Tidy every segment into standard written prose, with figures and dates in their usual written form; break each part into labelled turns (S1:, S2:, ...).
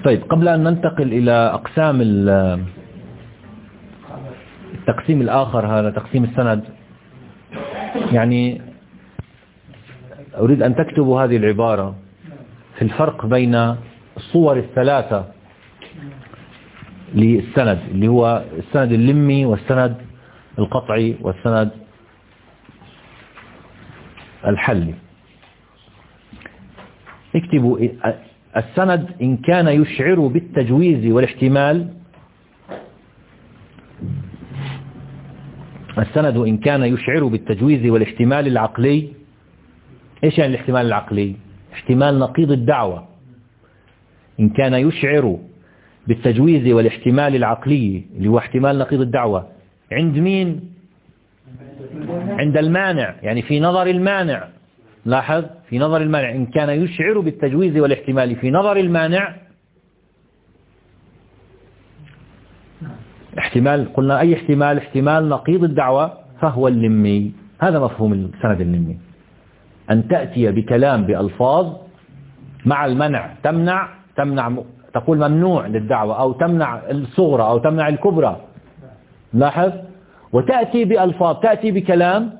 S1: طيب قبل أن ننتقل إلى أقسام التقسيم الآخر، هذا تقسيم السند، يعني أريد أن تكتبوا هذه العبارة في الفرق بين الصور الثلاثة للسند، اللي هو السند اللمي والسند القطعي والسند الحلي. اكتبوا السند إن كان يشعر بالتجويز والاحتمال، السند إن كان يشعر بالتجويز والاحتمال العقلي. إيش يعني الاحتمال العقلي؟ احتمال نقيض الدعوة. إن كان يشعر بالتجويز والاحتمال العقلي اللي هو احتمال نقيض الدعوة عند مين؟ عند المانع، يعني في نظر المانع. لاحظ، في نظر المانع إن كان يشعر بالتجويز والاحتمال في نظر المانع، احتمال، قلنا أي احتمال؟ احتمال نقيض الدعوة، فهو اللمي. هذا مفهوم السند اللمي، أن تأتي بكلام بألفاظ مع المنع، تمنع تقول ممنوع للدعوة، أو تمنع الصغرى أو تمنع الكبرى. لاحظ، وتأتي بألفاظ، تأتي بكلام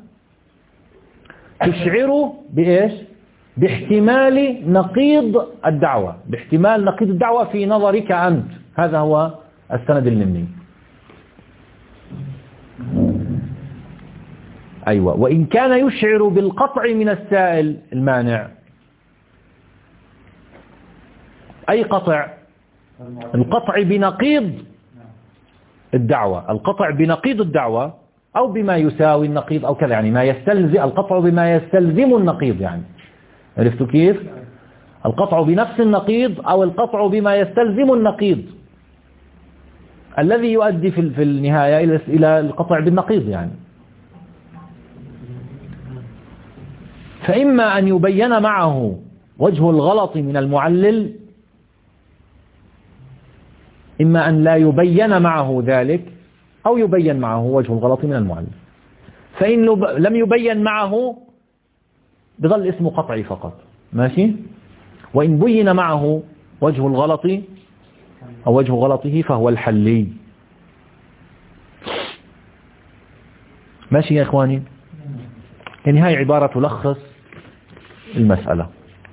S1: تشعر بإيش؟ باحتمال نقيض الدعوة، باحتمال نقيض الدعوة في نظرك أنت. هذا هو السند اللمي. أيوة. وإن كان يشعر بالقطع من السائل المانع، أي قطع؟ القطع بنقيض الدعوة، القطع بنقيض الدعوة أو بما يساوي النقيض أو كذا، يعني ما يستلزم القطع بما يستلزم النقيض. يعني عرفتوا كيف؟ القطع بنفس النقيض أو القطع بما يستلزم النقيض الذي يؤدي في النهاية إلى القطع بالنقيض. يعني فإما أن يبين معه وجه الغلط من المعلل، إما أن لا يبين معه ذلك، أو يبين معه وجه الغلط من المعلل. فإن لم يبين معه بظل اسمه قطعي فقط، ماشي. وإن بين معه وجه الغلط أو وجه غلطه فهو الحلي. ماشي يا إخواني؟ يعني هاي عبارة تلخص المسألة.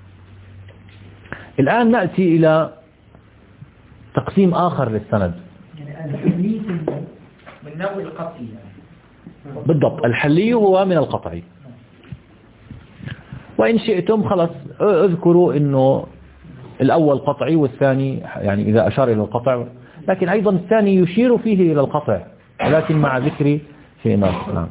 S1: الآن نأتي إلى تقسيم آخر للسند.
S2: يعني الحلي من نوع القطعي.
S1: بالضبط، الحلي هو من القطعي. وإن شئتم خلص اذكروا إنه الأول قطعي والثاني يعني إذا أشار إلى القطع، لكن أيضا الثاني يشير فيه إلى القطع، ولكن مع ذكر شيء آخر. نعم.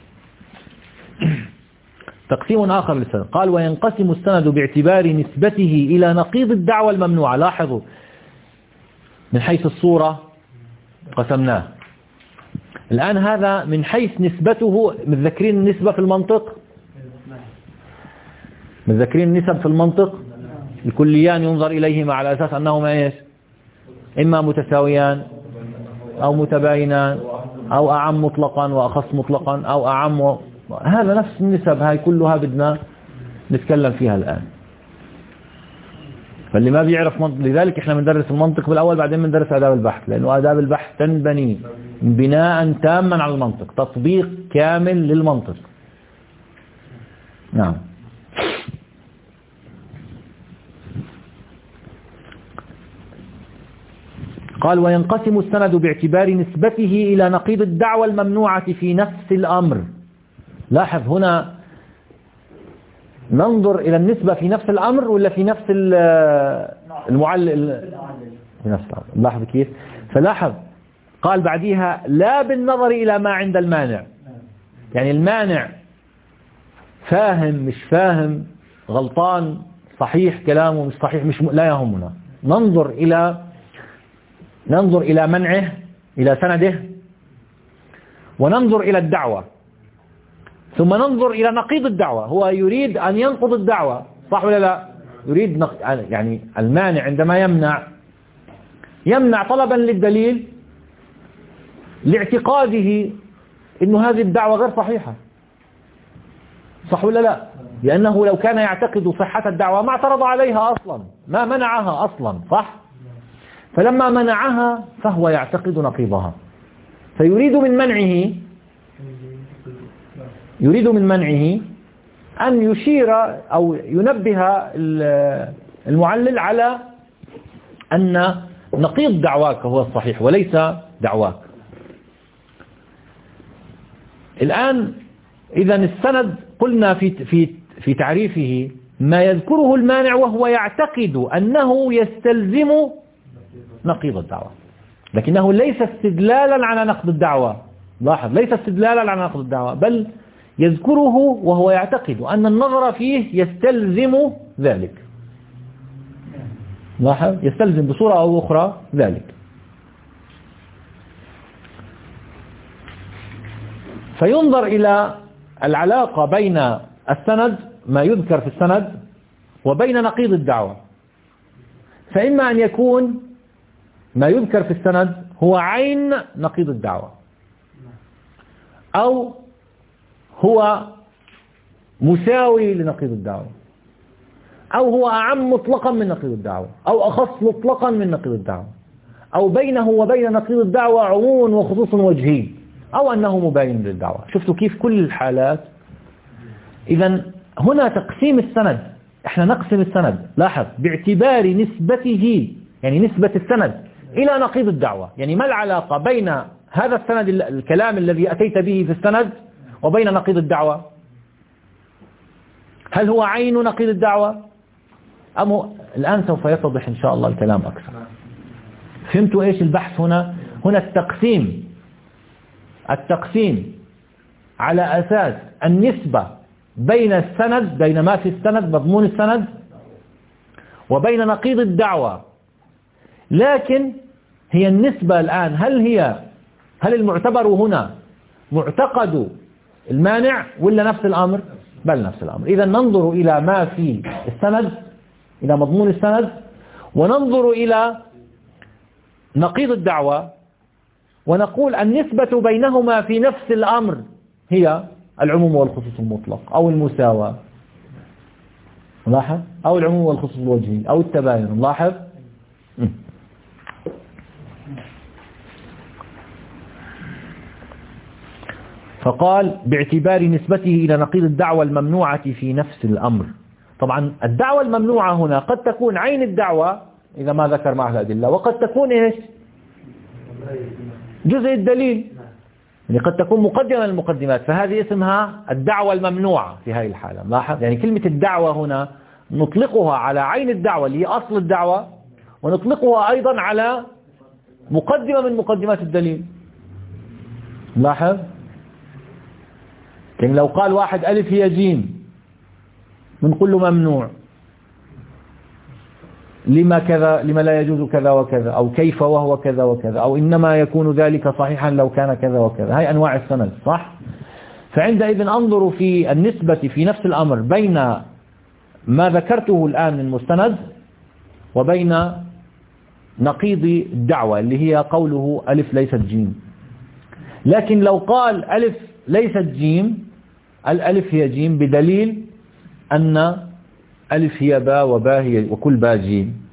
S1: تقسيم آخر للسند. قال وينقسم السند باعتبار نسبته إلى نقيض الدعوة الممنوعة. لاحظوا، من حيث الصورة قسمناه. الآن هذا من حيث نسبته، متذكرين النسبة في المنطق؟ متذكرين النسب في المنطق؟ الكليان ينظر إليهما على أساس أنهما إيش؟ إما متساويان أو متباينان أو أعم مطلقا وأخص مطلقا أو أعم هذا نفس النسب. هاي كلها بدنا نتكلم فيها الآن. فاللي ما بيعرف منطق، لذلك احنا بندرس المنطق بالأول بعدين بندرس آداب البحث، لأنه آداب البحث تنبني بناء تاما على المنطق، تطبيق كامل للمنطق. نعم. قال وينقسم السند باعتبار نسبته إلى نقيض الدعوة الممنوعة في نفس الأمر. لاحظ هنا ننظر إلى النسبة في نفس الأمر ولا في نفس المعلل؟ في نفس الأمر. لاحظ كيف؟ فلاحظ قال بعديها لا بالنظر إلى ما عند المانع، يعني المانع فاهم مش فاهم، غلطان صحيح كلامه مش صحيح، مش لا يهمنا. ننظر إلى منعه، إلى سنده، وننظر إلى الدعوة، ثم ننظر إلى نقيض الدعوة. هو يريد أن ينقض الدعوة، صح ولا لا؟ يريد يعني المانع عندما يمنع طلبا للدليل لاعتقاده إنه هذه الدعوة غير صحيحة، صح ولا لا؟ لأنه لو كان يعتقد صحة الدعوة ما اعترض عليها أصلا، ما منعها أصلا، صح؟ فلما منعها فهو يعتقد نقيضها، فيريد من منعه أن يشير أو ينبه المعلل على أن نقيض دعواك هو الصحيح وليس دعواك. الآن إذا السند قلنا في تعريفه ما يذكره المانع وهو يعتقد أنه يستلزم نقيض الدعوة، لكنه ليس استدلالا على نقض الدعوة. لاحظ، ليس استدلالا على نقض الدعوة، بل يذكره وهو يعتقد أن النظر فيه يستلزم ذلك. لاحظ، يستلزم بصورة أو أخرى ذلك. فينظر إلى العلاقة بين السند، ما يذكر في السند، وبين نقيض الدعوة. فإما أن يكون ما يذكر في السند هو عين نقيض الدعوة، أو هو مساوي لنقيض الدعوة، أو هو أعم مطلقا من نقيض الدعوة، أو أخص مطلقا من نقيض الدعوة، أو بينه وبين نقيض الدعوة عموم وخصوص وجهي، أو أنه مباين للدعوة. شفتوا كيف كل الحالات؟ إذن هنا تقسيم السند، احنا نقسم السند، لاحظ، باعتبار نسبته، يعني نسبة السند إلى نقيض الدعوة. يعني ما العلاقة بين هذا السند، الكلام الذي أتيت به في السند، وبين نقيض الدعوة؟ هل هو عين نقيض الدعوة أم الآن سوف يتضح إن شاء الله الكلام أكثر. فهمتوا إيش البحث هنا؟ هنا التقسيم على أساس النسبة بين السند، بين ما في السند مضمون السند، وبين نقيض الدعوة. لكن هي النسبة الآن هل المعتبر هنا معتقد المانع ولا نفس الأمر؟ بل نفس الأمر. إذا ننظر إلى ما في السند، إلى مضمون السند، وننظر إلى نقيض الدعوة، ونقول النسبة بينهما في نفس الأمر هي العموم والخصوص المطلق، أو المساواة، لاحظ، أو العموم والخصوص الوجهي، أو التباين، لاحظ. فقال باعتبار نسبته إلى نقيض الدعوة الممنوعة في نفس الأمر. طبعا الدعوة الممنوعة هنا قد تكون عين الدعوة إذا ما ذكر معها الأدلة، وقد تكون إيش؟ جزء الدليل، يعني قد تكون مقدمة من المقدمات، فهذه اسمها الدعوة الممنوعة في هذه الحالة. لاحظ، يعني كلمة الدعوة هنا نطلقها على عين الدعوة اللي هي أصل الدعوة، ونطلقها أيضا على مقدمة من مقدمات الدليل. لاحظ، يعني لو قال واحد ألف هي جيم بنقول له ممنوع، لما كذا، لما لا يجوز كذا وكذا، أو كيف وهو كذا وكذا، أو إنما يكون ذلك صحيحا لو كان كذا وكذا. هاي أنواع السند، صح؟ فعندئذ أنظر في النسبة في نفس الأمر بين ما ذكرته الآن من مستند وبين نقيض الدعوة اللي هي قوله ألف ليست جيم. لكن لو قال ألف ليست جيم، الألف هي جيم بدليل أن ألف هي باء وباء هي وكل باء جيم،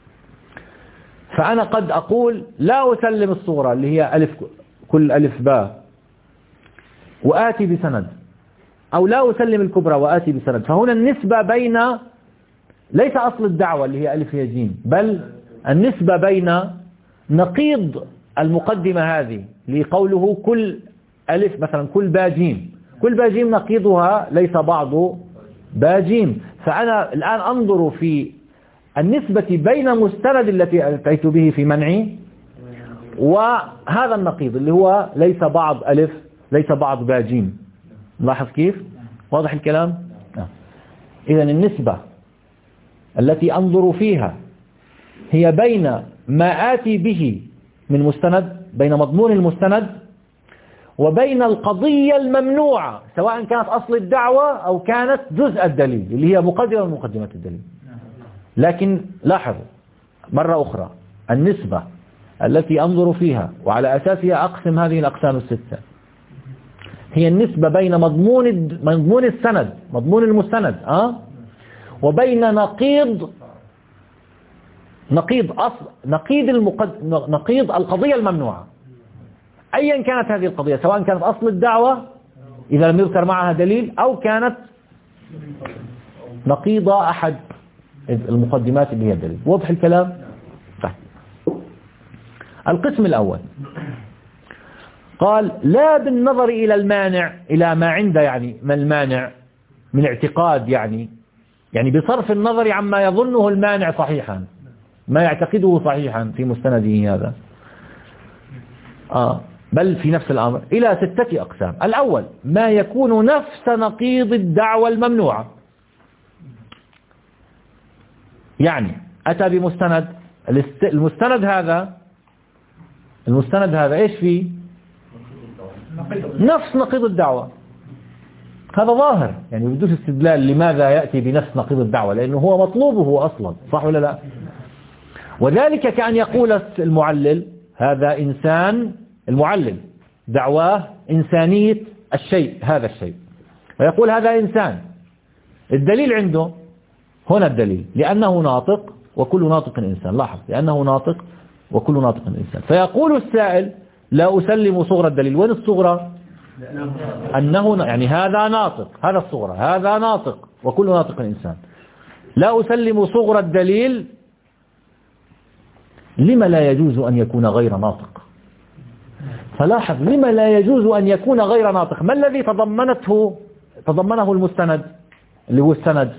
S1: فأنا قد أقول لا أسلم الصغرى اللي هي ألف كل ألف باء وآتي بسند، أو لا أسلم الكبرى وآتي بسند. فهنا النسبة بين ليس أصل الدعوة اللي هي ألف هي جيم، بل النسبة بين نقيض المقدمة هذه لقوله كل ألف، مثلا كل باء جيم، كل باء جيم نقيضها ليس بعض باء جيم. فأنا الآن أنظر في النسبة بين مستند التي أتيت به في منعي وهذا النقيض اللي هو ليس بعض ألف ليس بعض باء جيم. لاحظ كيف؟ واضح الكلام؟ إذن النسبة التي أنظر فيها هي بين ما آتي به من مستند، بين مضمون المستند، وبين القضية الممنوعة سواء كانت أصل الدعوة أو كانت جزء الدليل اللي هي مقدمة من مقدمات الدليل. لكن لاحظوا مرة أخرى النسبة التي أنظر فيها وعلى أساسها أقسم هذه الأقسام الستة هي النسبة بين مضمون السند، مضمون المستند، وبين نقيض نقيض القضية الممنوعة، أيا كانت هذه القضية، سواء كانت أصل الدعوة إذا لم يذكر معها دليل، أو كانت نقيض أحد المقدمات اللي هي الدليل. واضح الكلام؟ طيب. القسم الأول قال لا بالنظر إلى المانع، إلى ما عنده، يعني ما المانع من اعتقاد، يعني بصرف النظر عما يظنه المانع صحيحا، ما يعتقده صحيحا في مستنده هذا، بل في نفس الأمر، إلى 6 أقسام. الأول ما يكون نفس نقيض الدعوة الممنوعة، يعني أتى بمستند، المستند هذا إيش فيه؟ نفس نقيض الدعوة، هذا ظاهر، يعني بدون استدلال لماذا يأتي بنفس نقيض الدعوة، لأنه هو مطلوبه أصلا، صح ولا لا؟ وذلك كأن يقول المعلل هذا إنسان، المعلل دعواه إنسانية الشيء، هذا الشيء، ويقول هذا إنسان، الدليل عنده هنا الدليل لأنه ناطق وكل ناطق إنسان، لاحظ، لأنه ناطق وكل ناطق إنسان، فيقول السائل لا أسلم صغرى الدليل. وين الصغرى؟ أنه يعني هذا ناطق، هذا الصغرى، هذا ناطق وكل ناطق إنسان، لا أسلم صغرى الدليل. لما لا يجوز أن يكون غير ناطق؟ فلاحظ، لما لا يجوز أن يكون غير ناطق؟ ما الذي تضمنه المستند اللي هو السند؟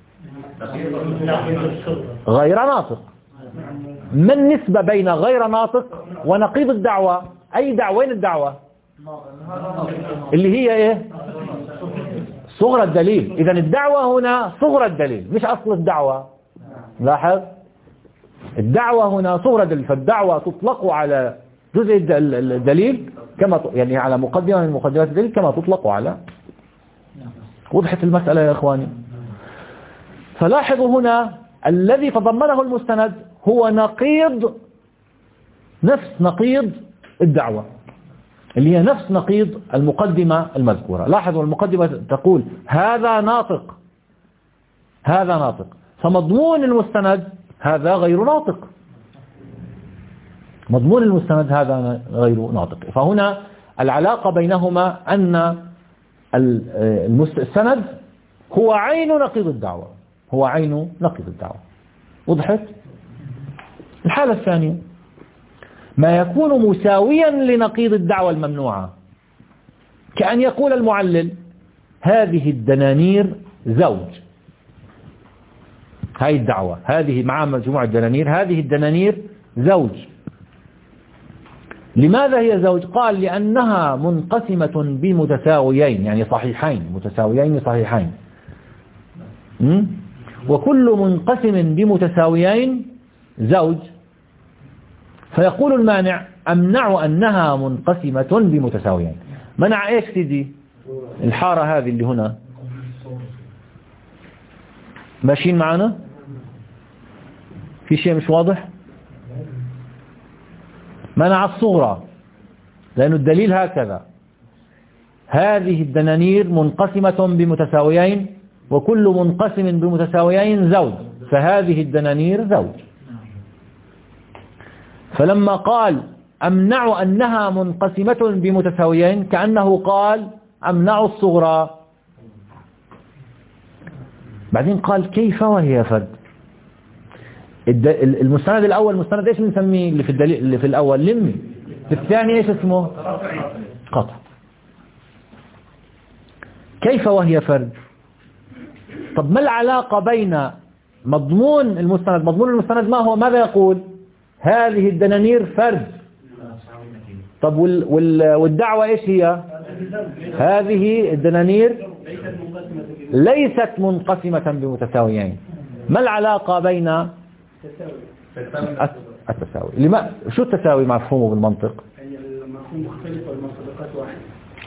S1: غير ناطق. ما النسبة بين غير ناطق ونقيض الدعوة؟ أي دعوة؟ وين الدعوة؟ اللي هي إيه؟ صغرى الدليل. إذن الدعوة هنا صغرى الدليل مش أصل الدعوة. لاحظ، الدعوة هنا صغرى الدليل، فالدعوة تطلق على جزء الدليل كما يعني على مقدمة من مقدمات الدليل كما تطلق على. وضحت المسألة يا إخواني؟ فلاحظوا هنا الذي تضمنه المستند هو نفس نقيض الدعوة، اللي هي نفس نقيض المقدمة المذكورة. لاحظوا المقدمة تقول هذا ناطق، هذا ناطق، فمضمون المستند هذا غير ناطق، مضمون المستند هذا غير ناطق. فهنا العلاقة بينهما أن السند هو عين نقيض الدعوة، هو عين نقيض الدعوة. وضحت؟ الحالة الثانية ما يكون مساويا لنقيض الدعوة الممنوعة، كأن يقول المعلل هذه الدنانير زوج، هاي الدعوة، هذه مع مجموعة دنانير، هذه الدنانير زوج. لماذا هي زوج؟ قال لأنها منقسمة بمتساويين، يعني صحيحين، متساويين صحيحين، وكل منقسم بمتساويين زوج. فيقول المانع أمنع أنها منقسمة بمتساويين. منع إيش سيدي؟ الحارة هذه اللي هنا، ماشيين معنا؟ في شيء مش واضح؟ منع الصغرى لأن الدليل هكذا، هذه الدنانير منقسمة بمتساويين وكل منقسم بمتساويين زوج، فهذه الدنانير زوج. فلما قال أمنع أنها منقسمة بمتساويين كأنه قال أمنع الصغرى. بعدين قال كيف وهي فرد؟ المستند الأول مستند إيش بنسميه اللي في الدليل اللي في الأول؟ لمي. في الثاني إيش اسمه؟ قطع. كيف وهي فرد؟ طب ما العلاقة بين مضمون المستند؟ مضمون المستند ما هو؟ ماذا يقول؟ هذه الدنانير فرد. طب والدعوة إيش هي؟ هذه الدنانير ليست منقسمة بمتساويين. ما العلاقة بين التساوي؟ شو التساوي مفهومه بالمنطق؟
S3: المفهوم مختلف والمنطقات واحدة.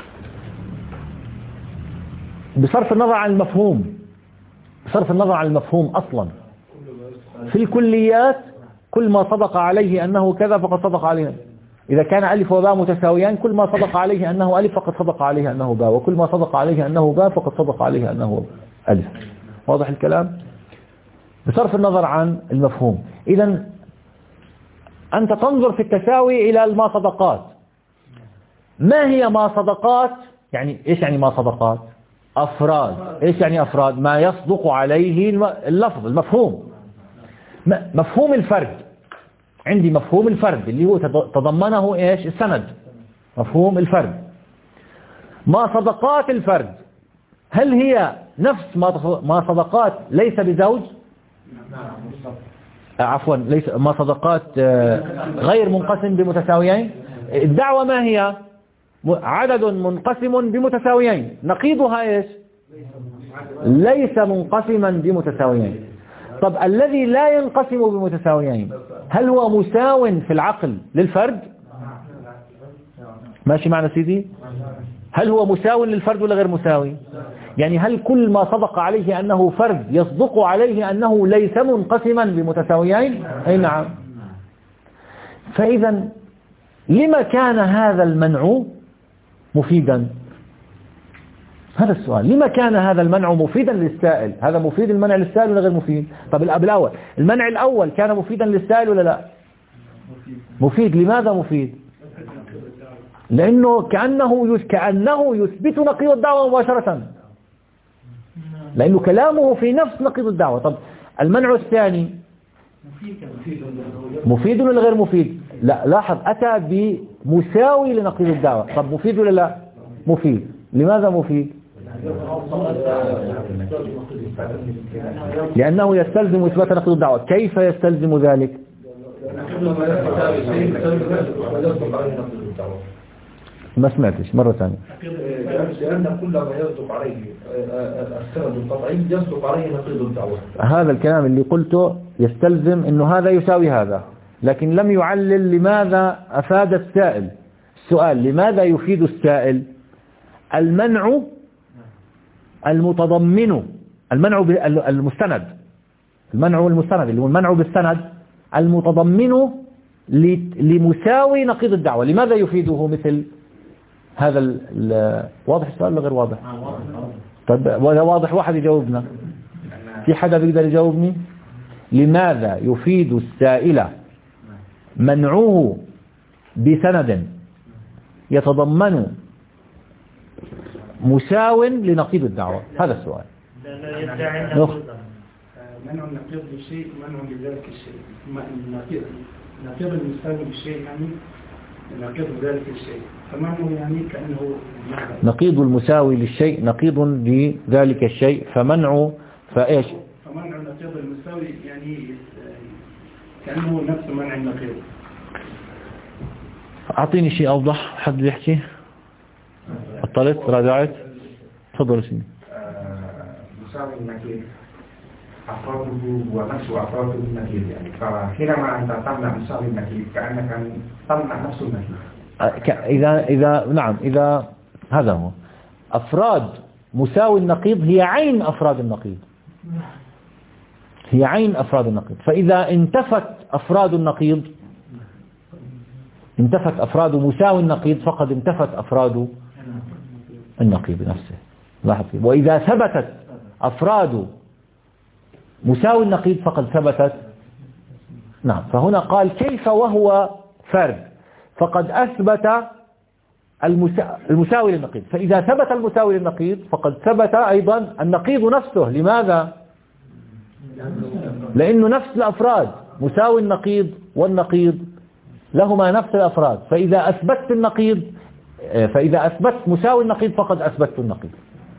S1: بصرف النظر عن المفهوم، بصرف النظر عن المفهوم أصلا في الكليات كل ما صدق عليه أنه كذا فقد صدق عليه. إذا كان ألف وباء متساويان كل ما صدق عليه أنه ألف فقد صدق عليه أنه باء، وكل ما صدق عليه أنه باء فقد صدق عليه أنه ألف. واضح الكلام؟ بصرف النظر عن المفهوم. إذن أنت تنظر في التساوي إلى الماصدقات. ما هي ماصدقات؟ يعني إيش يعني ماصدقات؟ أفراد. إيش يعني أفراد؟ ما يصدق عليه اللفظ، المفهوم. مفهوم الفرد، عندي مفهوم الفرد اللي هو تضمنه إيش؟ السند، مفهوم الفرد. ماصدقات الفرد هل هي نفس ماصدقات ليس بزوج؟ عفوا، ليس ماصدقات غير منقسم بمتساويين. الدعوة ما هي؟ عدد منقسم بمتساويين، نقيضها ايش؟ ليس منقسما بمتساويين. طب الذي لا ينقسم بمتساويين هل هو مساو في العقل للفرد؟ ماشي معنا سيدي؟ هل هو مساو للفرد ولا غير مساوي؟ يعني هل كل ما صدق عليه أنه فرد يصدق عليه أنه ليس منقسما بمتساويين؟ أي نعم. فإذا لما كان هذا المنع مفيدا؟ هذا السؤال، لما كان هذا المنع مفيدا للسائل؟ هذا مفيد المنع للسائل ولا غير مفيد؟ طب الأول، المنع الأول كان مفيدا للسائل ولا لا؟ مفيد. لماذا مفيد؟ لأنه كأنه يثبت نقيض الدعوة مباشرة، لأنه كلامه في نفس نقيض الدعوة. طب المنع الثاني مفيد ولا غير مفيد؟ لا، لاحظ، أتى بمساوي لنقيض الدعوة. طب مفيد ولا لا؟ مفيد. لماذا مفيد؟ لأنه يستلزم إثبات نقيض الدعوة. كيف يستلزم ذلك؟ ما سمعتش مرة ثانية.
S4: لأن كل ما يصدق عليه السند القطعي يصدق عليه نقيض الدعوة.
S1: هذا الكلام اللي قلته يستلزم أنه هذا يساوي هذا، لكن لم يعلل لماذا أفاد السائل. السؤال لماذا يفيد السائل؟ المنع المتضمن، المنع المستند، المنع المستند اللي هو المنع بالسند المتضمن لمساوي نقيض الدعوة. لماذا يفيده مثل هذا واضح السؤال ولا غير واضح؟ طيب ولا واضح؟ واحد يجاوبنا. في حدا بيقدر يجاوبني؟ لماذا يفيد السائل منعه بسند يتضمن مساو لنقيض الدعوة؟ هذا السؤال.
S3: منع النقيض للشيء، منع لذلك الشيء. نقيض المساوي للشيء يعني نقيض ذلك الشيء، فمنعه يعني كأنه
S1: نقيض المساوي للشيء نقيض لذلك الشيء، فمنعه فإيش؟
S3: فمنع النقيض المساوي يعني كأنه نفس منع النقيض.
S1: أعطيني شيء أوضح. حد بيحكي؟ اطلت راجعت؟ تفضل سيدي.
S5: مساوي النقيض أفراده ونفس أفراده النقيض، يعني فحينما أنت تمنع مساوي النقيض كأنك تمنع نفس النقيض.
S1: إذا نعم، إذا هذا هو أفراد مساوي النقيض هي عين أفراد النقيض، هي عين أفراد النقيض. فإذا انتفت أفراد النقيض، انتفت أفراد مساوي النقيض، فقد انتفت أفراد النقيض نفسه. لاحظ. وإذا ثبتت أفراد مساوي النقيض فقد ثبتت. نعم. فهنا قال كيف وهو فرد، فقد أثبت المساوي للنقيض. فإذا ثبت المساوي للنقيض فقد ثبت أيضا النقيض نفسه. لماذا؟ لأنه نفس الأفراد، مساوي النقيض والنقيض لهما نفس الأفراد. فإذا أثبت النقيض، فإذا أثبت مساوي النقيض فقد أثبت النقيض.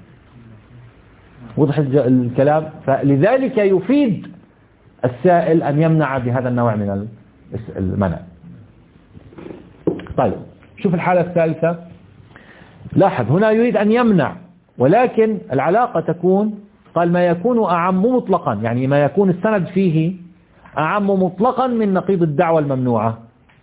S1: وضح الكلام. فلذلك يفيد السائل أن يمنع بهذا النوع من المنع. طيب شوف الحالة الثالثة. لاحظ هنا يريد أن يمنع، ولكن العلاقة تكون، قال ما يكون أعم مطلقا، يعني ما يكون السند فيه أعم مطلقا من نقيض الدعوة الممنوعة.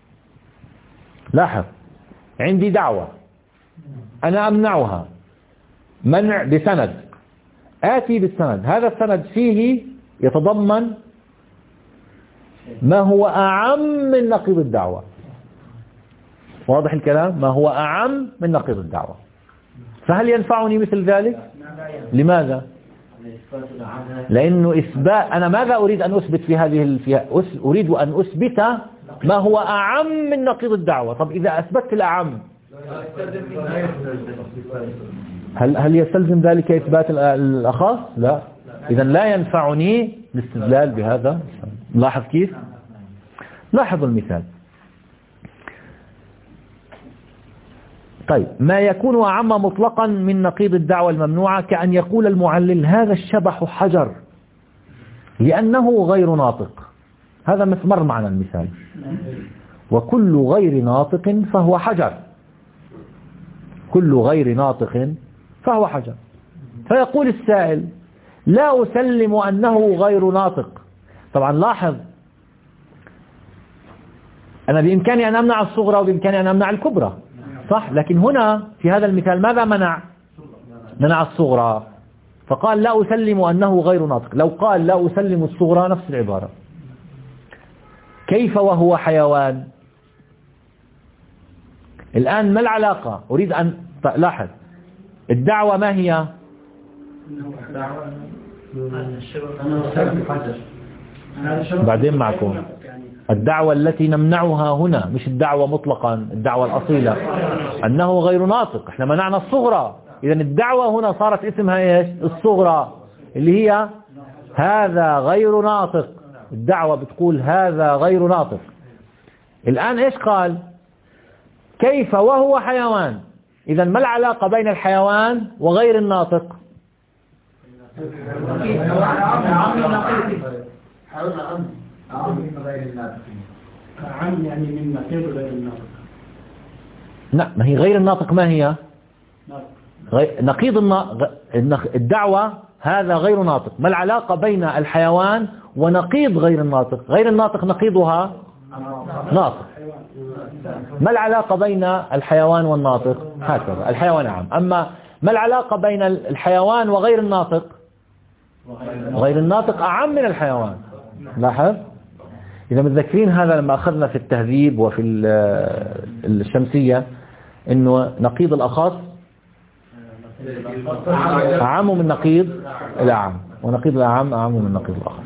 S1: لاحظ عندي دعوة أنا أمنعها منع بسند، آتي بالسند، هذا السند فيه يتضمن ما هو أعم من نقيض الدعوة. واضح الكلام؟ ما هو أعم من نقيض الدعوة. فهل ينفعني مثل ذلك؟ لماذا؟ لأنه إثبات، أنا ماذا أريد أن أثبت في هذه أريد أن أثبت ما هو أعم من نقيض الدعوة. طب إذا أثبتت الأعم هل يستلزم ذلك إثبات الأخص؟ لا. إذا لا ينفعني الاستدلال بهذا. لاحظ كيف؟ لاحظوا المثال. طيب، ما يكون أعم مطلقا من نقيض الدعوة الممنوعة كأن يقول المعلل هذا الشبح حجر لأنه غير ناطق. هذا مر معنا المثال. وكل غير ناطق فهو حجر، كل غير ناطق فهو حجر. فيقول السائل لا أسلم أنه غير ناطق. طبعا لاحظ، أنا بإمكاني أن أمنع الصغرى وبإمكاني أن أمنع الكبرى، صح؟ لكن هنا في هذا المثال ماذا منع؟ منع الصغرى، فقال لا أسلم أنه غير ناطق. لو قال لا أسلم الصغرى نفس العبارة. كيف وهو حيوان؟ الآن ما العلاقة؟ أريد أن لاحظ الدعوة ما هي؟ بعدين معكم. الدعوة التي نمنعها هنا مش الدعوة مطلقا، الدعوة الأصيلة أنه غير ناطق. احنا منعنا الصغرى، إذا الدعوة هنا صارت اسمها ايش؟ الصغرى، اللي هي هذا غير ناطق. الدعوة بتقول هذا غير ناطق. الآن ايش قال؟ كيف وهو حيوان. إذا ما العلاقة بين الحيوان وغير الناطق؟
S3: عم يعني من نقيض غير الناطق.
S1: لا، ما هي غير الناطق ما هي؟ نقيض الدعوة هذا غير ناطق. ما العلاقة بين الحيوان ونقيض غير الناطق؟ غير الناطق نقيضها ناطق. ما العلاقة بين الحيوان والناطق؟ هكذا الحيوان عام. أما ما العلاقة بين الحيوان وغير الناطق؟ غير الناطق أعم من الحيوان. لاحظ، إذا متذكرين هذا لما أخذنا في التهذيب وفي الشمسية إنه نقيض الأخص أعم من نقيض الأعم، ونقيض الأعم أعم من نقيض الأخص.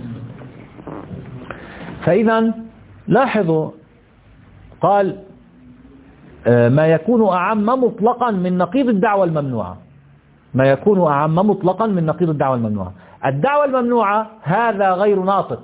S1: فإذا لاحظوا قال ما يكون أعم مطلقا من نقيض الدعوة الممنوعة. ما يكون أعم مطلقا من نقيض الدعوة الممنوعة. الدعوة الممنوعة هذا غير ناطق،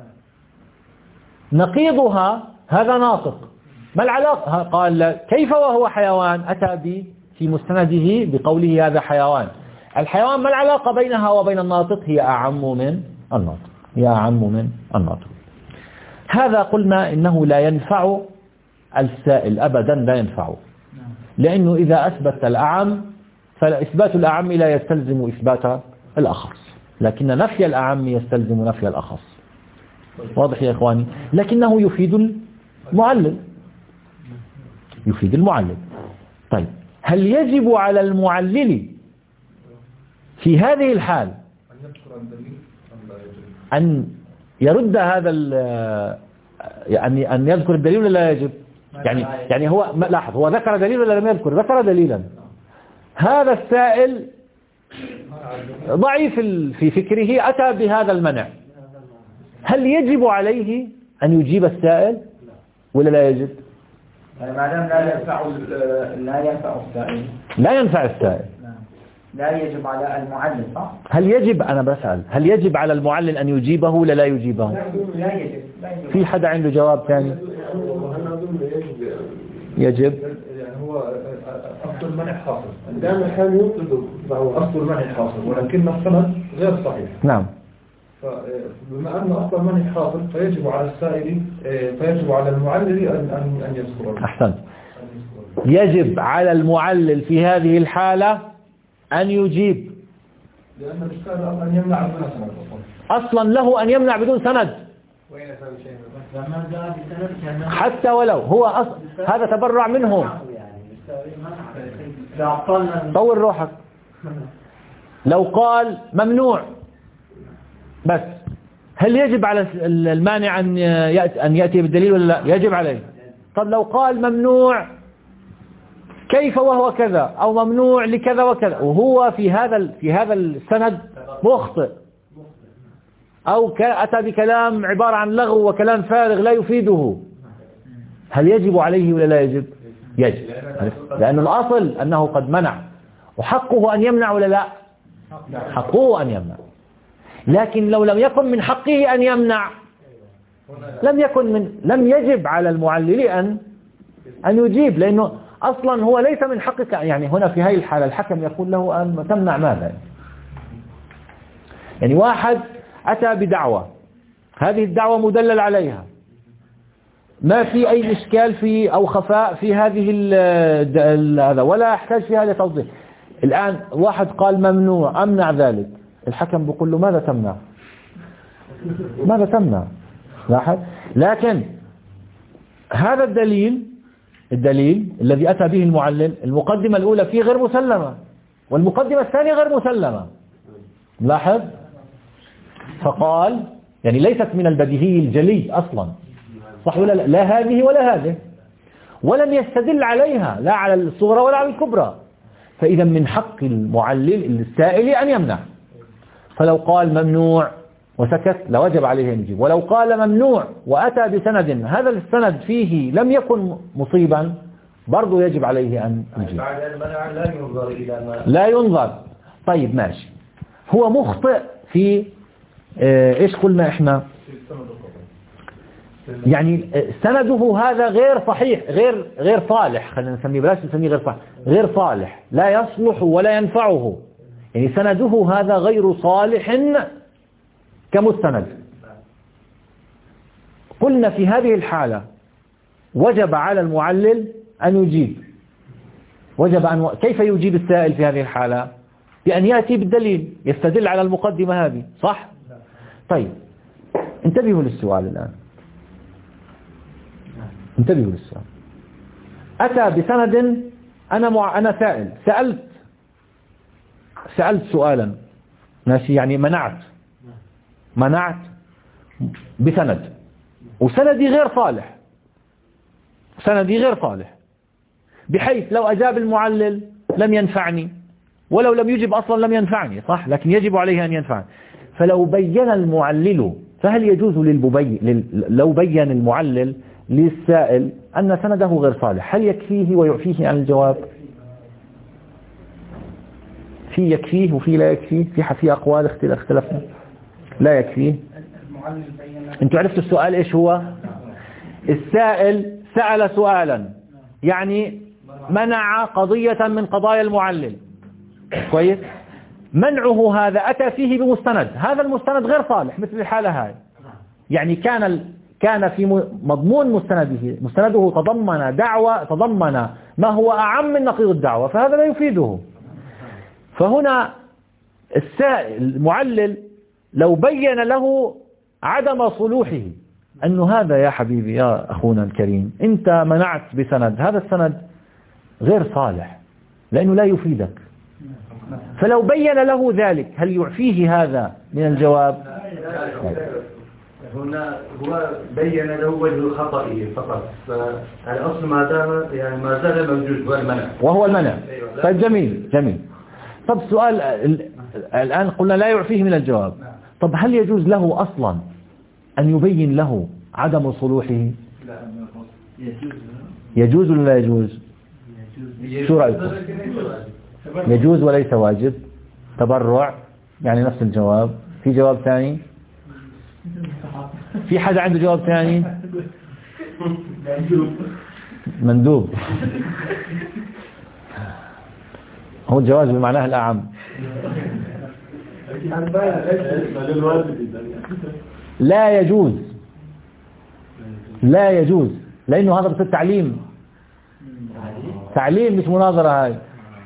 S1: نقيضها هذا ناطق. ما العلاقة؟ قال كيف وهو حيوان، أتى في مستنده بقوله هذا حيوان. الحيوان ما العلاقة بينها وبين الناطق؟ هي أعم من الناطق، هي أعم من الناطق. هذا قلنا إنه لا ينفع السائل أبدا، لا ينفعه، لأنه إذا أثبت الأعم فإثبات الأعم لا يستلزم إثبات الأخص، لكن نفي الأعم يستلزم نفي الأخص. واضح يا إخواني؟ لكنه يفيد المعلل، يفيد المعلل. طيب، هل يجب على المعلل في هذه الحال أن يرد هذا أن يذكر الدليل ولا لا يجب؟ يعني هو لاحظ، هو ذكر دليل ولا لم يذكر؟ ذكر دليلا. هذا السائل ضعيف في فكره، أتى بهذا المنع. هل يجب عليه أن يجيب السائل ولا لا يجب؟
S2: ما دام لا ينفع السائل،
S1: لا ينفع السائل،
S2: لا يجب على المعلل، صح؟
S1: هل يجب، أنا بسأل، هل يجب على المعلل أن يجيبه ولا لا يجيبه؟
S2: لا يجب.
S1: في حدا عنده جواب ثاني؟ يجب.
S4: يعني هو أصل المنع حاصل، دائما الحال يطلب فهو أصل المنع حاصل، ولكن السند غير صحيح.
S1: نعم.
S4: فبما أن أصل المنع حاصل فيجب على السائل، فيجب على المعلل أن يذكره.
S1: أحسنت. يجب على المعلل في هذه الحالة أن يجيب،
S4: لأن السائل أن يمنع بدون سند.
S1: أصلا له أن يمنع بدون سند، حتى ولو هو هذا تبرع منهم. طور روحك. لو قال ممنوع بس، هل يجب على المانع أن يأتي بالدليل ولا لا؟ يجب عليه. طب لو قال ممنوع كيف وهو كذا، أو ممنوع لكذا وكذا، وهو في هذا السند مخطئ أو أتى بكلام عبارة عن لغو وكلام فارغ لا يفيده، هل يجب عليه ولا لا يجب؟ يجب، لأن الأصل أنه قد منع، وحقه أن يمنع ولا لا؟ حقه أن يمنع. لكن لو لم يكن من حقه أن يمنع لم يجب على المعلل أن يجيب، لأنه أصلا هو ليس من حقك. يعني هنا في هذه الحالة الحكم يقول له أن تمنع ماذا؟ يعني واحد أتى بدعوة، هذه الدعوة مدلل عليها، ما في أي إشكال في أو خفاء في هذه هذا، ولا يحتاج فيها لتوضيح. الآن واحد قال ممنوع، أمنع ذلك، الحكم بيقول له ماذا تمنع؟ ماذا تمنع؟ لاحظ. لكن هذا الدليل الذي أتى به المعلل، المقدمة الأولى فيه غير مسلمة، والمقدمة الثانية غير مسلمة. لاحظ. فقال يعني ليست من البديهي الجلي أصلا، صح ولا لا؟ لا هذه ولا هذه، ولم يستدل عليها لا على الصغرى ولا على الكبرى. فإذا من حق المعلل السائل أن يمنع. فلو قال ممنوع وسكت لوجب عليه أن يجيب، ولو قال ممنوع وأتى بسند هذا السند فيه لم يكن مصيبا برضو يجب عليه أن يجيب.
S4: بعد المنع لا ينظر إلى ما
S1: لا ينظر. طيب ماشي، هو مخطئ في إيش قلنا إحنا؟ يعني سنده هذا غير صحيح، غير صالح، خلينا نسميه، بلاش نسميه غير صالح، غير صالح، لا يصلح ولا ينفعه. يعني سنده هذا غير صالح كمستند. قلنا في هذه الحالة وجب على المعلل أن يجيب. كيف يجيب السائل في هذه الحالة؟ بأن يأتي بالدليل يستدل على المقدمة هذه، صح؟ طيب انتبهوا للسؤال الآن، انتبهوا للسؤال. أتى بسند، أنا سائل، سألت سؤالا ماشي، يعني منعت بسند، وسندي غير صالح، بحيث لو أجاب المعلل لم ينفعني، ولو لم يجب أصلا لم ينفعني، صح؟ لكن يجب عليه أن ينفعني. فلو بين المعلل، فهل يجوز لو بين المعلل للسائل أن سنده غير صالح، هل يكفيه ويعفيه عن الجواب؟ في يكفيه وفي لا يكفيه، في أقوال اختلفنا. لا يكفيه. انتوا عرفتوا السؤال ايش هو؟ السائل سأل سؤالا، يعني منع قضية من قضايا المعلل، كويس؟ منعه هذا أتى فيه بمستند، هذا المستند غير صالح مثل الحالة هاي. يعني كان في مضمون مستنده تضمن ما هو أعم من نقيض الدعوة، فهذا لا يفيده. فهنا المعلل لو بين له عدم صلوحه، أنه هذا يا حبيبي يا أخونا الكريم أنت منعت بسند، هذا السند غير صالح لأنه لا يفيدك، فلو بين له ذلك هل يعفيه هذا من الجواب؟
S4: هنا هو بين له وجه الخطأ فقط، فالأصل ما دام يعني ما زال موجود وهو المنع.
S1: طيب جميل. طب سؤال الآن قلنا لا يعفيه من الجواب، طب هل يجوز له أصلا أن يبين له عدم صلوحه؟ يجوز ولا لا يجوز؟ شو رأيكم؟ يجوز وليس واجب، تبرع، يعني نفس الجواب. في جواب ثاني؟ في حدا عنده جواب ثاني؟ مندوب. هو الجواز بمعناه الأعم. لا يجوز لأنه هذا بصير تعليم مش مناظرة. هاي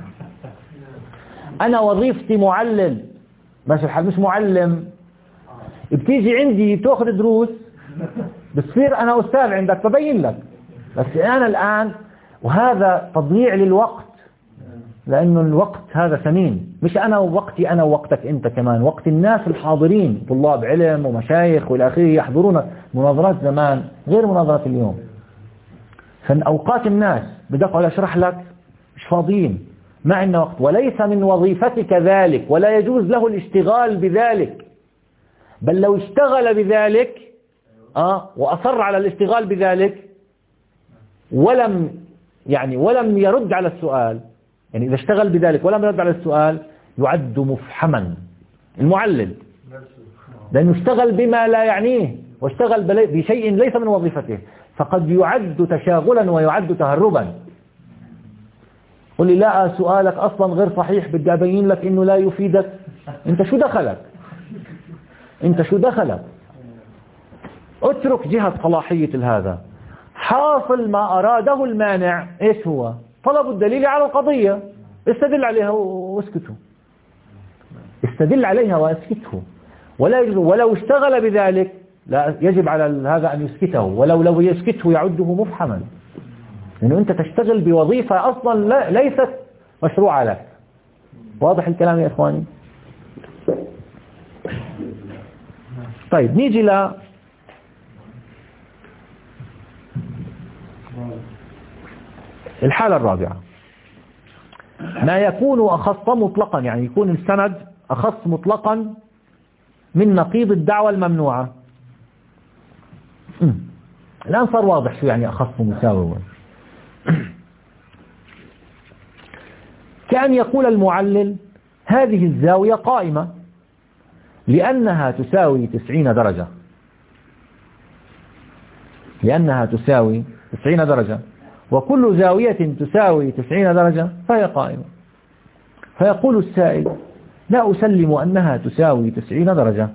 S1: أنا وظيفتي معلم، ماشي الحال، مش معلم. بتيجي عندي تأخذ دروس، بتصير أنا أستاذ عندك ببين لك، بس أنا الآن، وهذا تضييع للوقت، لأنه الوقت هذا ثمين، مش أنا ووقتي أنا ووقتك أنت كمان، وقت الناس الحاضرين، طلاب علم ومشايخ والى آخره يحضرون مناظرات زمان غير مناظرات اليوم. فأوقات الناس بدي أقعد أشرح لك مش فاضيين، ما عندنا وقت، وليس من وظيفتك ذلك، ولا يجوز له الاشتغال بذلك، بل لو اشتغل بذلك وأصر على الاشتغال بذلك ولم يرد على السؤال، يعني إذا اشتغل بذلك ولم يرد على السؤال يعد مفحما المعلل، لأنه اشتغل بما لا يعنيه واشتغل بشيء ليس من وظيفته، فقد يعد تشاغلا ويعد تهربا. قل لي لا سؤالك أصلا غير صحيح، بدي أبين لك إنه لا يفيدك. أنت شو دخلك؟ اترك جهة صلاحية هذا. حاصل ما أراده المانع إيش هو؟ طلب الدليل على القضية، استدل عليها واسكته، استدل عليها واسكته، ولو اشتغل بذلك لا يجب على هذا أن يسكته، لو يسكته يعده مفحما، لأنه أنت تشتغل بوظيفة أصلا ليست مشروعة لك. واضح الكلام يا إخواني؟ طيب نيجي الحالة الرابعة، ما يكون أخص مطلقا، يعني يكون السند أخص مطلقا من نقيض الدعوة الممنوعة. الآن صار واضح شو يعني أخص مساوي. كأن يقول المعلل هذه الزاوية قائمة لأنها تساوي 90 درجة، لأنها تساوي 90 درجة، وكل زاوية تساوي 90 درجة فهي قائمة. فيقول السائل لا أسلم أنها تساوي 90 درجة.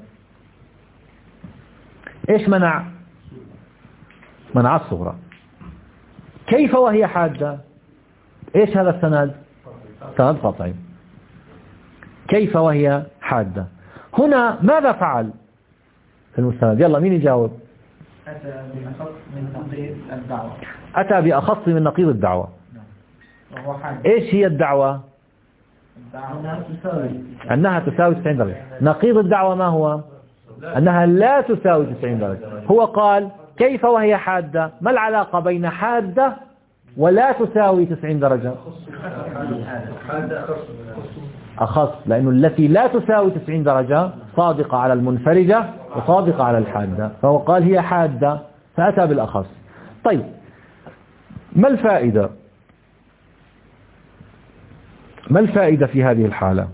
S1: إيش منع الصغرى؟ كيف وهي حادة؟ إيش هذا السند؟ سند قطعي. كيف وهي حادة؟ هنا ماذا فعل المستند؟ يلا مين يجاوب؟ أتى بأخص من نقيض الدعوة. إيش هي الدعوة؟ أنها تساوي 90 درجة. نقيض الدعوة ما هو؟ أنها لا تساوي 90 درجة. هو قال كيف وهي حادة؟ ما العلاقة بين حادة ولا تساوي 90 درجة؟ أخص، لأنه التي لا تساوي 90 درجة صادقة على المنفرجة وصادقة على الحادة، فهو قال هي حادة فأتى بالأخص. طيب ما الفائدة في هذه الحالة؟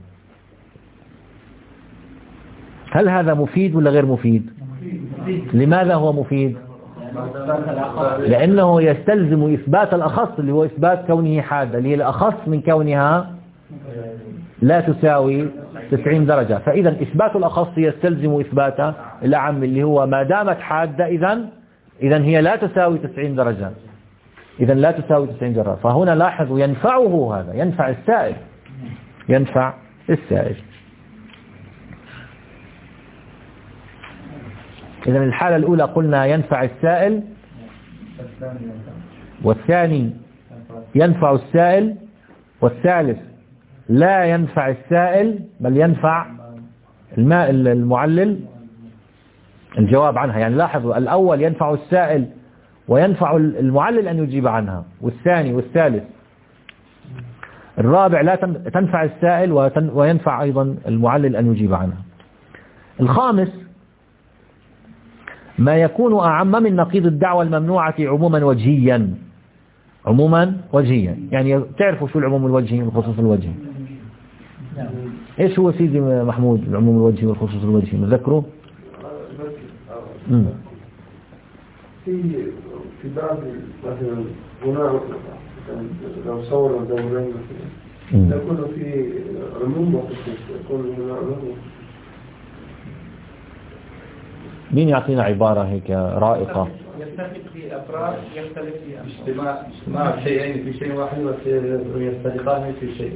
S1: هل هذا مفيد ولا غير مفيد؟ لماذا هو مفيد؟ لأنه يستلزم إثبات الأخص اللي هو إثبات كونه حادة، اللي هي الأخص من كونها لا تساوي 90 درجة. فإذا إثبات الأخص يستلزم إثبات الأعم اللي هو ما دامت حادة إذن هي لا تساوي 90 درجة، إذن لا تساوي 90 درجة. فهنا لاحظوا ينفعه هذا، ينفع السائل. إذن الحالة الأولى قلنا ينفع السائل، والثاني ينفع السائل، والثالث لا ينفع السائل بل ينفع المعلل. الجواب عنها يعني لاحظوا الأول ينفع السائل وينفع المعلل أن يجيب عنها، والثاني والثالث. الرابع لا تنفع السائل وينفع أيضا المعلل أن يجيب عنها. الخامس ما يكون أعم من نقيض الدعوة الممنوعة عموما وجهيا. يعني تعرفوا شو العموم الوجهي والخصوص الوجهي؟ ايش هو سيدي محمود العموم الوجهي والخصوص الوجهي؟ نذكره؟
S4: في بعض مثلا هنا لو صوروا دورين مثلا يكون في عموم وخصوص، يكون هنا عموم.
S1: مين يعطينا عبارة هيك رائقة؟
S2: يتفق في أفراد، يختلف في
S4: اجتماع شيئين في شيء واحد ويفترقان في شيء.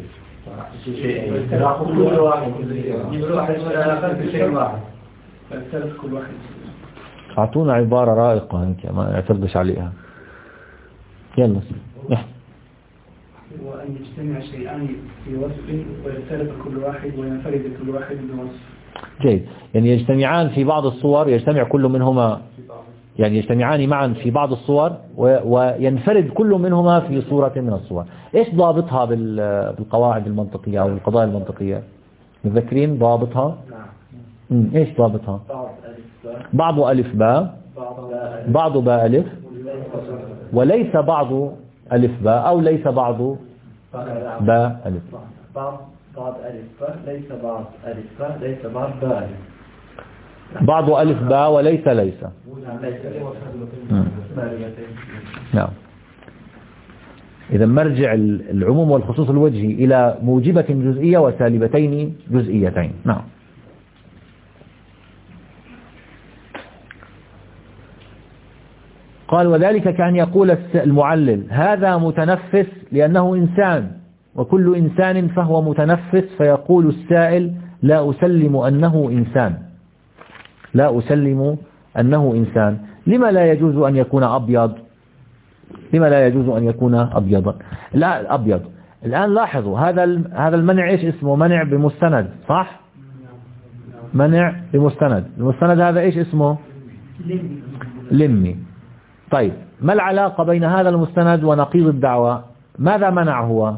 S2: كل واحد في شيء واحد. كل واحد.
S1: أعطونا عبارة رائقة هيك ما يعترضش عليها. يلا نحن.
S3: وأن يجتمع شيئان في وصف ويفترق كل واحد وينفرد كل واحد بوصف.
S1: جيد، يعني يجتمعان في بعض الصور، يجتمع كل منهما يعني يجتمعان معا في بعض الصور وينفرد كل منهما في صورة من الصور. إيش ضابطها بالقواعد المنطقية أو القضايا المنطقية؟ متذكرين ضابطها؟ إيش ضابطها؟ بعض ألف باء، بعض باء ألف، وليس بعض ألف باء، أو ليس بعض باء ألف.
S2: بعض ألف باء، ليس بعض ألف باء، ليس بعض باء ألف.
S1: بعض ألف باء وليس ليس. نعم. إذا مرجع العموم والخصوص الوجهي إلى موجبة جزئية وسالبتين جزئيتين. نعم. قال وذلك كأن يقول المعلل هذا متنفس لأنه إنسان، وكل إنسان فهو متنفس، فيقول السائل لا أسلم أنه إنسان، لا أسلم أنه إنسان. لما لا يجوز أن يكون أبيض؟ لما لا يجوز أن يكون أبيضا؟ لا أبيض. الآن لاحظوا هذا المنع إيش اسمه؟ منع بمستند، صح؟ منع بمستند. المستند هذا إيش اسمه؟ لمي. طيب ما العلاقة بين هذا المستند ونقيض الدعوة؟ ماذا منع هو؟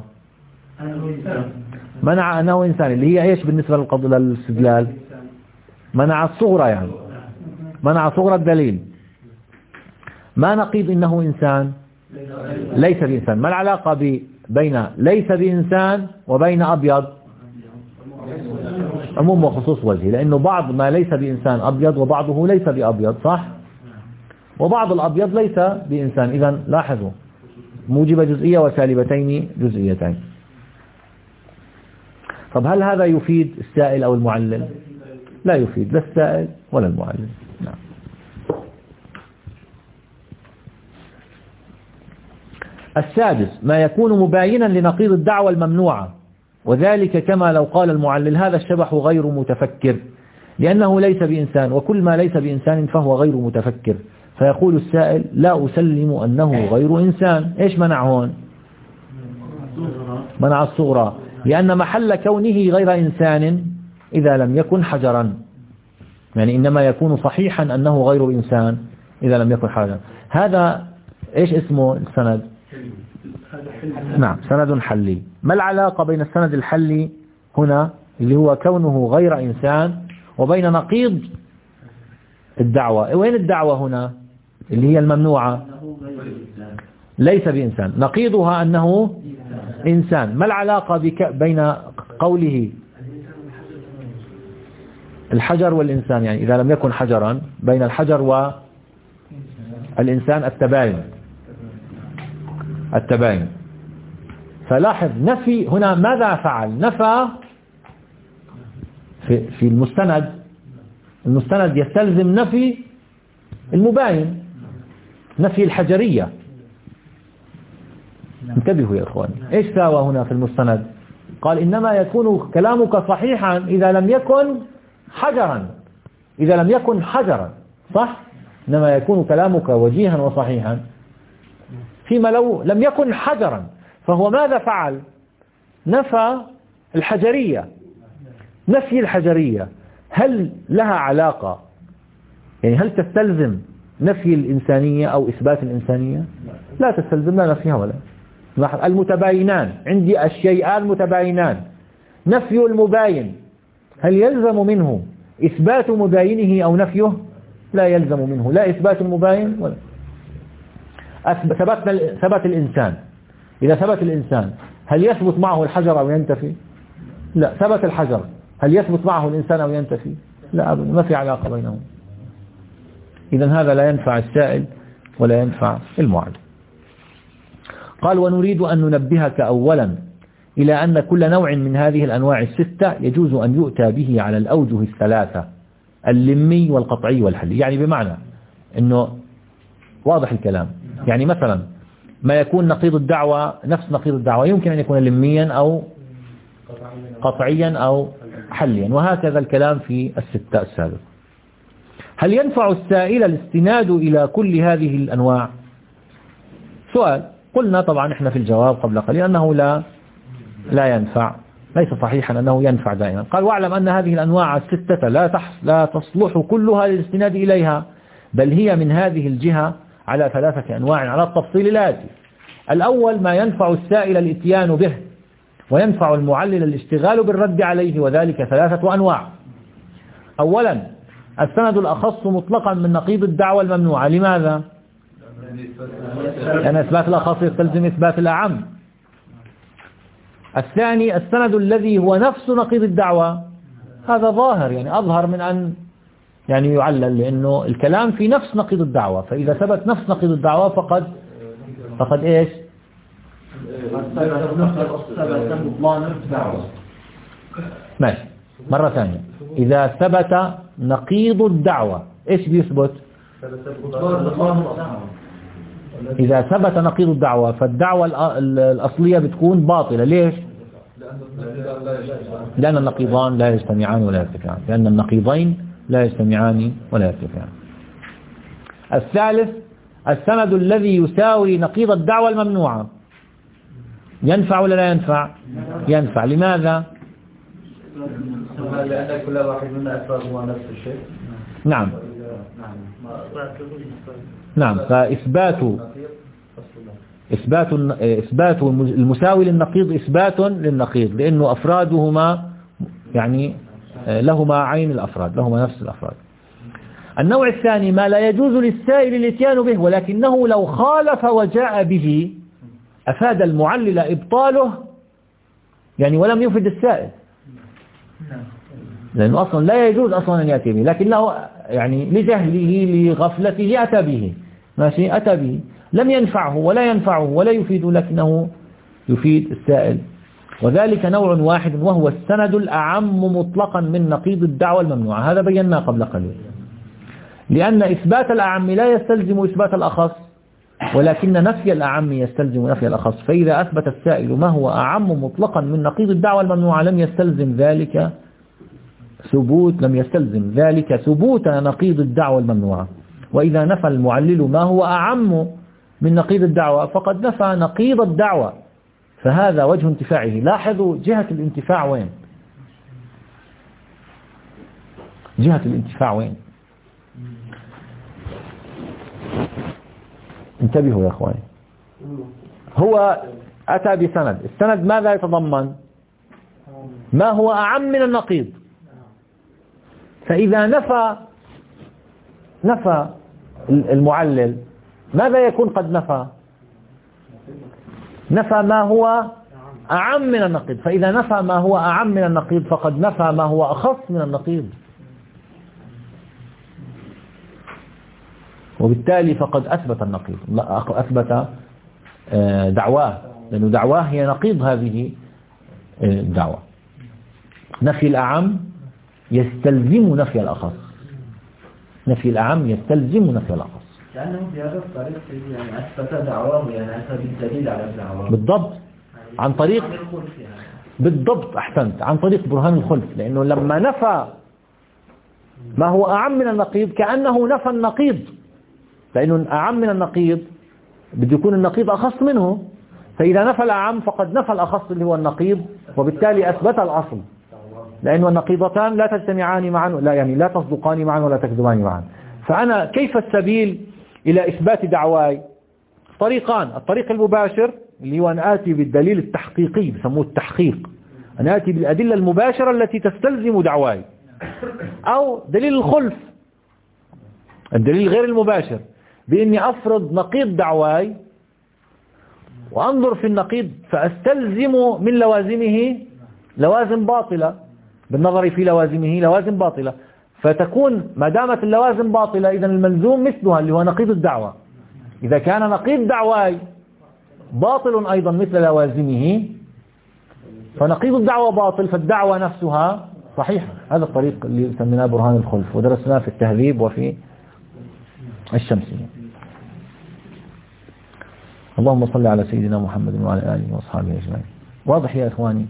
S1: منع أنه إنسان، اللي هي إيش بالنسبة للاستدلال؟ منع الصغرى، يعني منع صغرى الدليل. ما نقيض إنه إنسان؟ ليس بإنسان. ما العلاقة بين ليس بإنسان وبين أبيض؟ عموم وخصوص وجهي، لأنه بعض ما ليس بإنسان أبيض وبعضه ليس بأبيض، صح؟ وبعض الأبيض ليس بإنسان. إذن لاحظوا موجبة جزئية وسالبتين جزئيتين. طب هل هذا يفيد السائل أو المعلل؟ لا يفيد لا السائل ولا المعلل. نعم. السادس ما يكون مباينا لنقيض الدعوة الممنوعة، وذلك كما لو قال المعلل هذا الشبح غير متفكر لأنه ليس بإنسان، وكل ما ليس بإنسان فهو غير متفكر، فيقول السائل لا أسلم أنه غير إنسان. إيش منع هون؟ منع الصغرى، لأن محل كونه غير إنسان إذا لم يكن حجرا، يعني إنما يكون صحيحا أنه غير إنسان إذا لم يكن حجرا. هذا إيش اسمه السند؟ نعم سند حلي. ما العلاقة بين السند الحلي هنا اللي هو كونه غير إنسان وبين نقيض الدعوة؟ وين الدعوة هنا اللي هي الممنوعة؟ ليس بإنسان. نقيضها أنه إنسان. ما العلاقة بين قوله الحجر والإنسان؟ يعني إذا لم يكن حجرا بين الحجر والإنسان التباين. فلاحظ نفي هنا ماذا فعل؟ نفى في المستند يستلزم نفي المباين، نفي الحجرية. انتبهوا يا إخوان، إيش ساوى هنا في المستند؟ قال إنما يكون كلامك صحيحا إذا لم يكن حجرا، إذا لم يكن حجرا، صح؟ إنما يكون كلامك وجيها وصحيحا فيما لو لم يكن حجرا. فهو ماذا فعل؟ نفى الحجرية. نفي الحجرية هل لها علاقة، يعني هل تستلزم نفي الإنسانية أو إثبات الإنسانية؟ لا تستلزم لا نفيها ولا. المتباينان عندي الشيئان متباينان، نفي المباين هل يلزم منه إثبات مباينه أو نفيه؟ لا يلزم منه لا إثبات المباين ولا. ثبت الإنسان، إذا ثبت الإنسان هل يثبت معه الحجر أو ينتفي؟ لا. ثبت الحجر هل يثبت معه الإنسان أو ينتفي؟ لا، ما في علاقة بينهم. إذن هذا لا ينفع السائل ولا ينفع المعلم. قال ونريد أن ننبهك أولا إلى أن كل نوع من هذه الأنواع الستة يجوز أن يؤتى به على الأوجه الثلاثة، اللمي والقطعي والحلي. يعني بمعنى أنه واضح الكلام، يعني مثلا ما يكون نقيض الدعوة نفس نقيض الدعوة يمكن أن يكون لميا أو قطعيا أو حليا، وهكذا الكلام في الستة السابقة. هل ينفع السائل الاستناد إلى كل هذه الأنواع؟ سؤال. قلنا طبعا احنا في الجواب قبل قليل أنه لا ينفع، ليس صحيحا أنه ينفع دائما. قال واعلم أن هذه الأنواع الستة لا تصلح كلها للاستناد إليها، بل هي من هذه الجهة على 3 أنواع على التفصيل الآتي. الأول ما ينفع السائل الاتيان به وينفع المعلل الاشتغال بالرد عليه، وذلك 3 أنواع. أولا السند الأخص مطلقا من نقيض الدعوة الممنوعة. لماذا؟ لأن إثبات الأخص يستلزم إثبات الأعم. الثاني السند الذي هو نفس نقيض الدعوة، هذا ظاهر يعني أظهر من أن يعني يعلل، لأنه الكلام في نفس نقيض الدعوة، فإذا ثبت نفس نقيض الدعوة فقد إيش؟ ماشي. مرة ثانية، إذا ثبت نقيض الدعوة إيش بيثبت؟ إذا ثبت نقيض الدعوة فالدعوة الأصلية بتكون باطلة. ليش؟ لأن النقيضان لا يجتمعان ولا يرتفعان، لأن النقيضين لا يجتمعان ولا يرتفعان. الثالث السند الذي يساوي نقيض الدعوة الممنوعة، ينفع ولا لا ينفع؟ ينفع. لماذا؟
S2: لأن كل واحد منا أفراد نفس الشيء.
S1: نعم نعم. فإثبات المساوي للنقيض إثبات للنقيض، لأنه أفرادهما يعني لهما عين الأفراد، لهما نفس الأفراد. النوع الثاني ما لا يجوز للسائل الاتيان به، ولكنه لو خالف وجاء به أفاد المعلل إبطاله، يعني ولم يفد السائل، لأنه أصلا لا يجوز أصلا أن يأتي به، لكنه يعني لجهله لغفلته أتى به. ماشي، أتى به لم ينفعه ولا ينفعه ولا يفيده، لكنه يفيد السائل. وذلك نوع واحد، وهو السند الأعم مطلقا من نقيض الدعوة الممنوعة. هذا بيناه قبل قليل، لأن إثبات الأعم لا يستلزم إثبات الأخص، ولكن نفي الأعم يستلزم نفي الأخص. فإذا أثبت السائل ما هو أعم مطلقا من نقيض الدعوة الممنوعة لم يستلزم ذلك ثبوت نقيض الدعوة الممنوعة. وإذا نفى المعلل ما هو أعم من نقيض الدعوة فقد نفى نقيض الدعوة، فهذا وجه انتفاعه. لاحظوا جهة الانتفاع وين؟ جهة الانتفاع وين؟ انتبهوا يا أخواني. هو أتى بسند، السند ماذا يتضمن؟ ما هو أعم من النقيض. فإذا نفى المعلل ماذا يكون قد نفى ما هو أعم من النقيض. فإذا نفى ما هو أعم من النقيض فقد نفى ما هو أخص من النقيض، وبالتالي فقد أثبت النقيض، أثبت دعواه، لأن دعواه هي نقيض هذه الدعوة. نفي الأعم يستلزم نفي الأخص، نفي الأعم يستلزم نفي الأخص،
S2: لأنه في هذا الطريق يعني أثبت دعواه، يعني أثبت الدليل على الدعوة
S1: بالضبط، عن طريق بالضبط أحسنت، عن طريق برهان الخلف. لأنه لما نفى ما هو أعم من النقيض كأنه نفى النقيض، لأنه أعم من النقيض بده يكون النقيض أخص منه، فإذا نفى الأعم فقد نفى الأخص اللي هو النقيض، وبالتالي أثبت الأصل، لأن النقيضتان لا تجتمعان معا، لا يعني لا تصدقان معا ولا تكذبان معا. فأنا كيف السبيل إلى إثبات دعواي؟ طريقان. الطريق المباشر اللي هو أن آتي بالدليل التحقيقي، بسموه التحقيق، أن آتي بالأدلة المباشرة التي تستلزم دعواي، أو دليل الخلف، الدليل غير المباشر، بإني أفرض نقيض دعواي وأنظر في النقيض فأستلزم من لوازمه لوازم باطلة، بالنظر في لوازمه لوازم باطلة، فتكون ما دامت اللوازم باطلة إذن الملزوم مثلها اللي هو نقيض الدعوة. إذا كان نقيض دعواي باطل أيضا مثل لوازمه فنقيض الدعوة باطل، فالدعوة نفسها صحيحة. هذا الطريق اللي سميناه برهان الخلف، ودرسناه في التهذيب وفي الشمسية. اللهم صل على سيدنا محمد وعلى آله وأصحابه أجمعين. واضح يا إخواني؟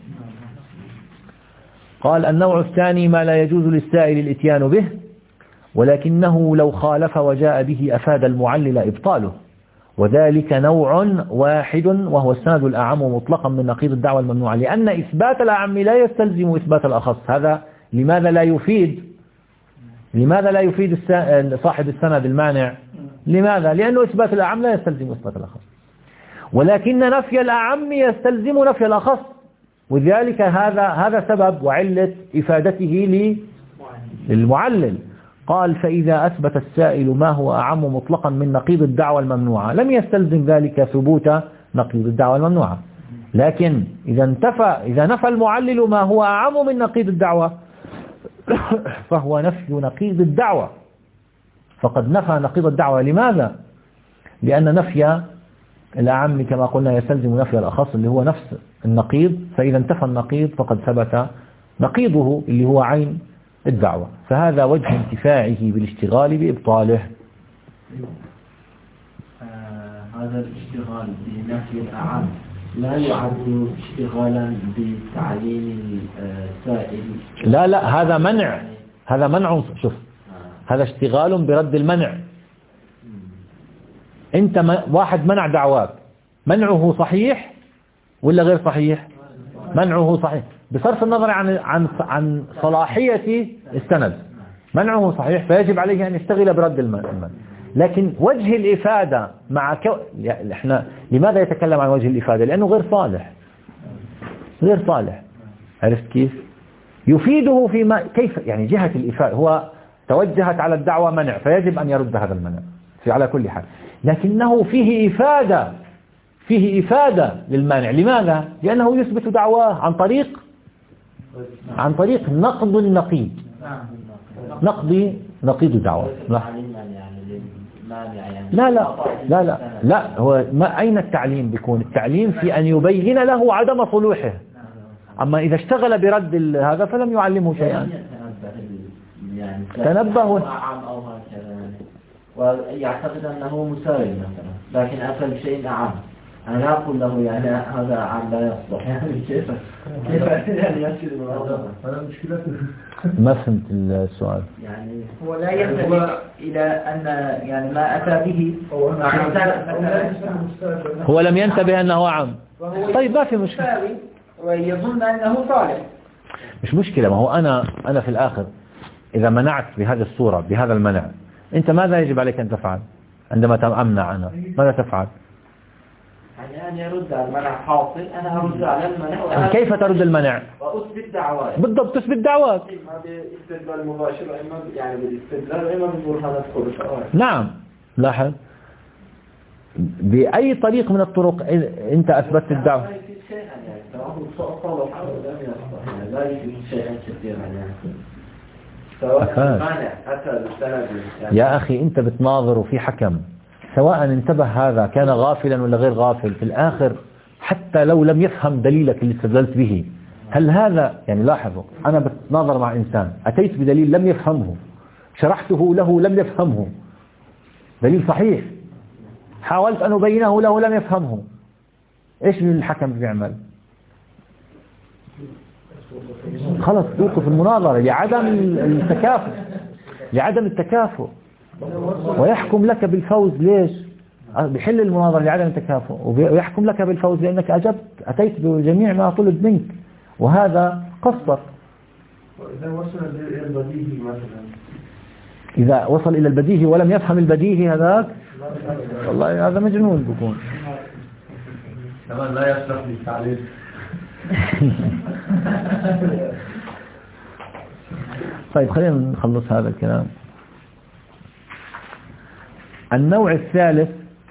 S1: قال النوع الثاني ما لا يجوز للسائل الاتيان به، ولكنه لو خالف وجاء به أفاد المعلل إبطاله، وذلك نوع واحد، وهو السند الأعم مطلقا من نقيض الدعوة الممنوعة، لأن إثبات الأعم لا يستلزم إثبات الأخص. هذا لماذا لا يفيد؟ لماذا لا يفيد صاحب السند المانع؟ لماذا؟ لأنه إثبات الأعم لا يستلزم إثبات الأخص، ولكن نفي الأعم يستلزم نفي الأخص، وذلك هذا سبب وعلة إفادته للمعلل. قال فإذا أثبت السائل ما هو أعم مطلقا من نقيض الدعوة الممنوعة لم يستلزم ذلك ثبوت نقيض الدعوة الممنوعة، لكن إذا نفى المعلل ما هو أعم من نقيض الدعوة فهو نفي نقيض الدعوة، فقد نفى نقيض الدعوة. لماذا؟ لأن نفي الأعم كما قلنا يستلزم نفي الأخص اللي هو نفس النقيض، فإذا انتفى النقيض فقد ثبت نقيضه اللي هو عين الدعوة، فهذا وجه انتفاعه بالاشتغال بإبطاله.
S2: هذا الاشتغال بنفي الأعم لا يعد اشتغالا بتعليم السائل.
S1: لا هذا منع شوف هذا اشتغال برد المنع. انت واحد منع دعواك، منعه صحيح ولا غير صحيح؟ منعه صحيح بصرف النظر عن صلاحية السند، منعه صحيح فيجب عليه أن يشتغل برد المنع. لكن وجه الإفادة احنا لماذا يتكلم عن وجه الإفادة؟ لأنه غير صالح. عرفت كيف؟ يفيده فيما كيف يعني جهة الإفادة، هو توجهت على الدعوة منع فيجب أن يرد هذا المنع على كل حال، لكنه فيه إفادة للمانع. لماذا؟ لأنه يثبت دعواه عن طريق نقض النقيض، نقيض الدعوة. لا هو أين التعليم بيكون؟ التعليم في أن يبين له عدم صلوحه، أما إذا اشتغل برد هذا فلم يعلمه شيئا. تنبه
S2: ويعتقد أنه مساوي مثلا، لكن أتى بشيء أعم، أنا لا أقول له يعني هذا أعم لا يصلح، يعني كيف يعني يمشي الموضوع؟
S1: ما فهمت السؤال.
S2: يعني هو لا ينتبه إلى أن يعني ما أتى به
S1: هو لم ينتبه أنه أعم. طيب ما في مشكلة،
S2: ويظن أنه صالح.
S1: مش مشكلة، ما هو أنا في الآخر إذا منعت بهذه الصورة بهذا المنع، أنت ماذا يجب عليك أن تفعل عندما أمنع أنا؟ ماذا تفعل؟
S2: يعني أن يرد على المنع حاصل، أنا أرد على المنع.
S1: كيف ترد المنع؟
S2: وأثبت دعوات.
S1: بالضبط تثبت دعوات.
S2: إما باستدلال مباشر وإما يعني بالاستدلال وإما ببرهان الخلفاء.
S1: نعم لاحظ بأي طريق من الطرق أنت أثبتت الدعوة.
S2: لا يفيد شيئا يعني سواء صلح أو لم يصلح، يعني لا يفيد شيئا كثيرا يعني.
S1: يا أخي أنت بتناظر وفي حكم، سواء انتبه هذا كان غافلا ولا غير غافل، في الآخر حتى لو لم يفهم دليلك اللي استدلت به، هل هذا يعني لاحظوا أنا بتناظر مع إنسان أتيت بدليل لم يفهمه، شرحته له لم يفهمه، دليل صحيح حاولت أن أبينه له لم يفهمه، إيش الحكم بيعمل؟ خلص توقف المناظرة لعدم التكافؤ ويحكم لك بالفوز. ليش؟ بيحل المناظرة لعدم التكافؤ ويحكم لك بالفوز لأنك أتيت بجميع ما طلب منك، وهذا قصر.
S4: إذا وصل إلى البديهي مثلا،
S1: إذا وصل إلى البديهي ولم يفهم البديهي هذاك والله هذا مجنون بيكون.
S4: كمان لا يصلح للتعليل.
S1: طيب خلينا نخلص هذا الكلام. النوع الثالث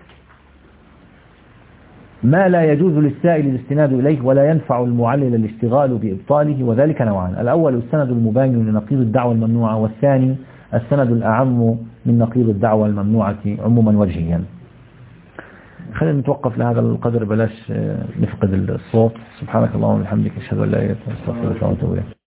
S1: ما لا يجوز للسائل الاستناد إليه ولا ينفع المعلل الاشتغال بإبطاله، وذلك نوعان: الأول السند المبين لنقيض الدعوة الممنوعة، والثاني السند الأعم من نقيض الدعوة الممنوعة عموما وجهيا. خلينا نتوقف لهذا القدر، بلاش نفقد الصوت. سبحانك اللهم وبحمدك، أشهد أن لا إله إلا أنت، أستغفرك وأتوب إليك.